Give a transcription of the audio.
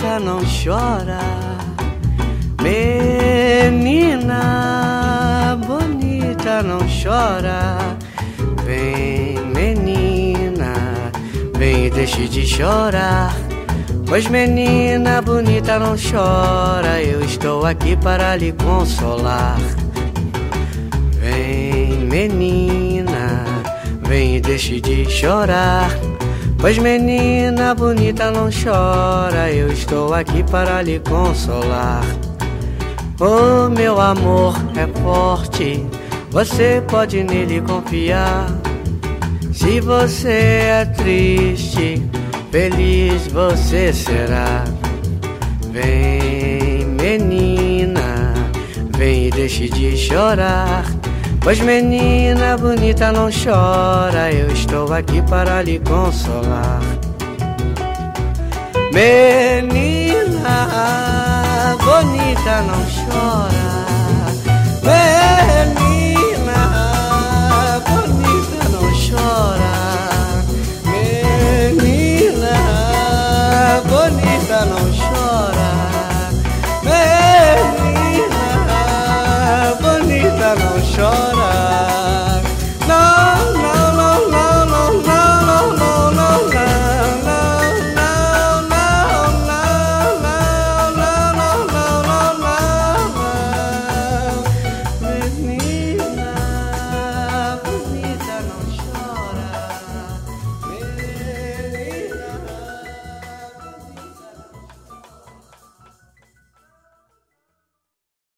bonita, não chora. Menina bonita, não chora. Vem, menina, vem e deixe de chorar. Pois menina bonita, não chora. Eu estou aqui para lhe consolar. Vem, menina, vem e deixe de chorar. Pois menina bonita, não chora. Eu estou aqui para lhe consolar. Oh, meu amor é forte, você pode nele confiar. Se você é triste, feliz você será. Vem, menina, vem e deixe de chorar. Pois menina bonita, não chora. Eu estou aqui para lhe consolar. Menina bonita, não chora.